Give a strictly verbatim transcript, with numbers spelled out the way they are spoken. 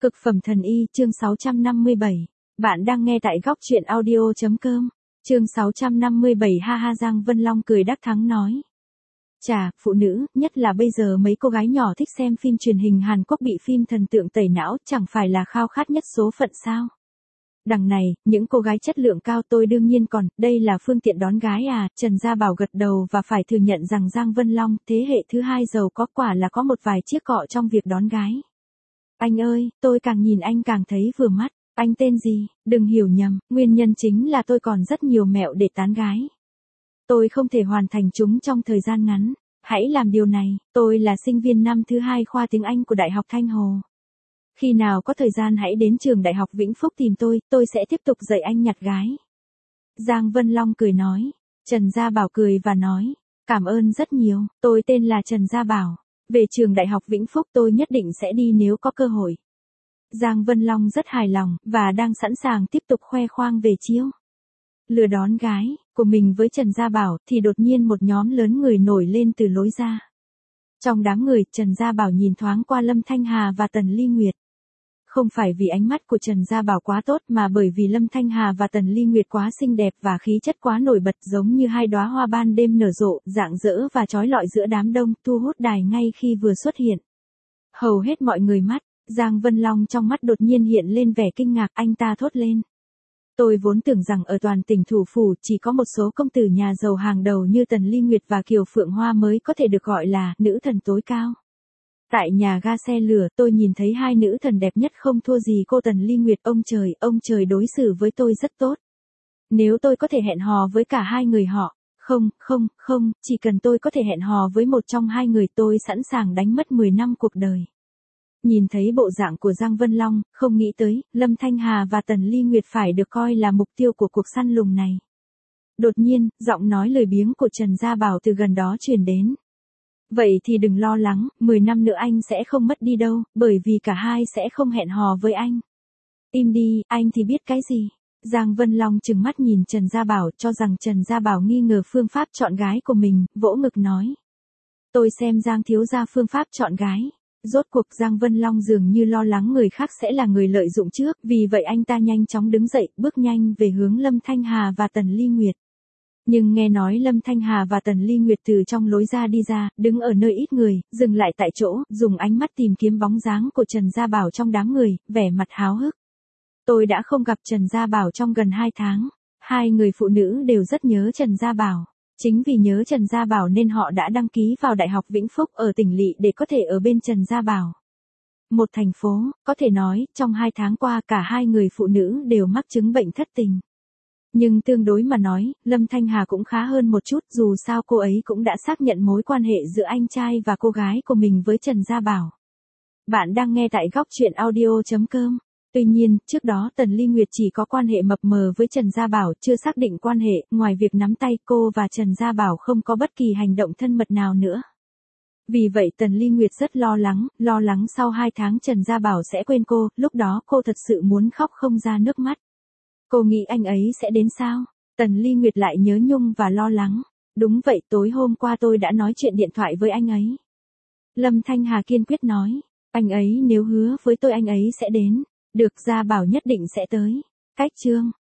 Cực phẩm thần y, chương sáu trăm năm mươi bảy. Bạn đang nghe tại góc truyện audio.com. Chương sáu trăm năm mươi bảy. Ha ha. Giang Vân Long cười đắc thắng nói. Chà, phụ nữ, nhất là bây giờ mấy cô gái nhỏ thích xem phim truyền hình Hàn Quốc bị phim thần tượng tẩy não, chẳng phải là khao khát nhất số phận sao? Đằng này, những cô gái chất lượng cao tôi đương nhiên còn, đây là phương tiện đón gái à, Trần Gia Bảo gật đầu và phải thừa nhận rằng Giang Vân Long, thế hệ thứ hai giàu có quả là có một vài chiếc cọ trong việc đón gái. Anh ơi, tôi càng nhìn anh càng thấy vừa mắt, anh tên gì, đừng hiểu nhầm, nguyên nhân chính là tôi còn rất nhiều mẹo để tán gái. Tôi không thể hoàn thành chúng trong thời gian ngắn, hãy làm điều này, tôi là sinh viên năm thứ hai khoa tiếng Anh của Đại học Thanh Hồ. Khi nào có thời gian hãy đến trường Đại học Vĩnh Phúc tìm tôi, tôi sẽ tiếp tục dạy anh nhặt gái. Giang Vân Long cười nói, Trần Gia Bảo cười và nói, cảm ơn rất nhiều, tôi tên là Trần Gia Bảo. Về trường Đại học Vĩnh Phúc tôi nhất định sẽ đi nếu có cơ hội. Giang Vân Long rất hài lòng, và đang sẵn sàng tiếp tục khoe khoang về chiêu lừa đón gái của mình với Trần Gia Bảo, thì đột nhiên một nhóm lớn người nổi lên từ lối ra. Trong đám người, Trần Gia Bảo nhìn thoáng qua Lâm Thanh Hà và Tần Ly Nguyệt. Không phải vì ánh mắt của Trần Gia Bảo quá tốt mà bởi vì Lâm Thanh Hà và Tần Ly Nguyệt quá xinh đẹp và khí chất quá nổi bật, giống như hai đóa hoa ban đêm nở rộ, rạng rỡ và chói lọi giữa đám đông, thu hút đài ngay khi vừa xuất hiện. Hầu hết mọi người mắt, Giang Vân Long trong mắt đột nhiên hiện lên vẻ kinh ngạc, anh ta thốt lên. Tôi vốn tưởng rằng ở toàn tỉnh thủ phủ chỉ có một số công tử nhà giàu hàng đầu như Tần Ly Nguyệt và Kiều Phượng Hoa mới có thể được gọi là nữ thần tối cao. Tại nhà ga xe lửa tôi nhìn thấy hai nữ thần đẹp nhất không thua gì cô Tần Ly Nguyệt. Ông trời, ông trời đối xử với tôi rất tốt. Nếu tôi có thể hẹn hò với cả hai người họ, không, không, không, chỉ cần tôi có thể hẹn hò với một trong hai người tôi sẵn sàng đánh mất mười năm cuộc đời. Nhìn thấy bộ dạng của Giang Vân Long, không nghĩ tới, Lâm Thanh Hà và Tần Ly Nguyệt phải được coi là mục tiêu của cuộc săn lùng này. Đột nhiên, giọng nói lười biếng của Trần Gia Bảo từ gần đó truyền đến. Vậy thì đừng lo lắng, mười năm nữa anh sẽ không mất đi đâu, bởi vì cả hai sẽ không hẹn hò với anh. Im đi, anh thì biết cái gì? Giang Vân Long trừng mắt nhìn Trần Gia Bảo, cho rằng Trần Gia Bảo nghi ngờ phương pháp chọn gái của mình, vỗ ngực nói. Tôi xem Giang thiếu gia phương pháp chọn gái. Rốt cuộc Giang Vân Long dường như lo lắng người khác sẽ là người lợi dụng trước, vì vậy anh ta nhanh chóng đứng dậy, bước nhanh về hướng Lâm Thanh Hà và Tần Ly Nguyệt. Nhưng nghe nói Lâm Thanh Hà và Tần Ly Nguyệt từ trong lối ra đi ra, đứng ở nơi ít người, dừng lại tại chỗ, dùng ánh mắt tìm kiếm bóng dáng của Trần Gia Bảo trong đám người, vẻ mặt háo hức. Tôi đã không gặp Trần Gia Bảo trong gần hai tháng. Hai người phụ nữ đều rất nhớ Trần Gia Bảo. Chính vì nhớ Trần Gia Bảo nên họ đã đăng ký vào Đại học Vĩnh Phúc ở tỉnh lỵ để có thể ở bên Trần Gia Bảo. Một thành phố, có thể nói, trong hai tháng qua cả hai người phụ nữ đều mắc chứng bệnh thất tình. Nhưng tương đối mà nói, Lâm Thanh Hà cũng khá hơn một chút, dù sao cô ấy cũng đã xác nhận mối quan hệ giữa anh trai và cô gái của mình với Trần Gia Bảo. Bạn đang nghe tại góc truyện audio.com. Tuy nhiên, trước đó Tần Ly Nguyệt chỉ có quan hệ mập mờ với Trần Gia Bảo, chưa xác định quan hệ, ngoài việc nắm tay cô và Trần Gia Bảo không có bất kỳ hành động thân mật nào nữa. Vì vậy Tần Ly Nguyệt rất lo lắng, lo lắng sau hai tháng Trần Gia Bảo sẽ quên cô, lúc đó cô thật sự muốn khóc không ra nước mắt. Cô nghĩ anh ấy sẽ đến sao? Tần Ly Nguyệt lại nhớ nhung và lo lắng. Đúng vậy, tối hôm qua tôi đã nói chuyện điện thoại với anh ấy. Lâm Thanh Hà kiên quyết nói, anh ấy nếu hứa với tôi anh ấy sẽ đến. Được, Gia Bảo nhất định sẽ tới. Cách chương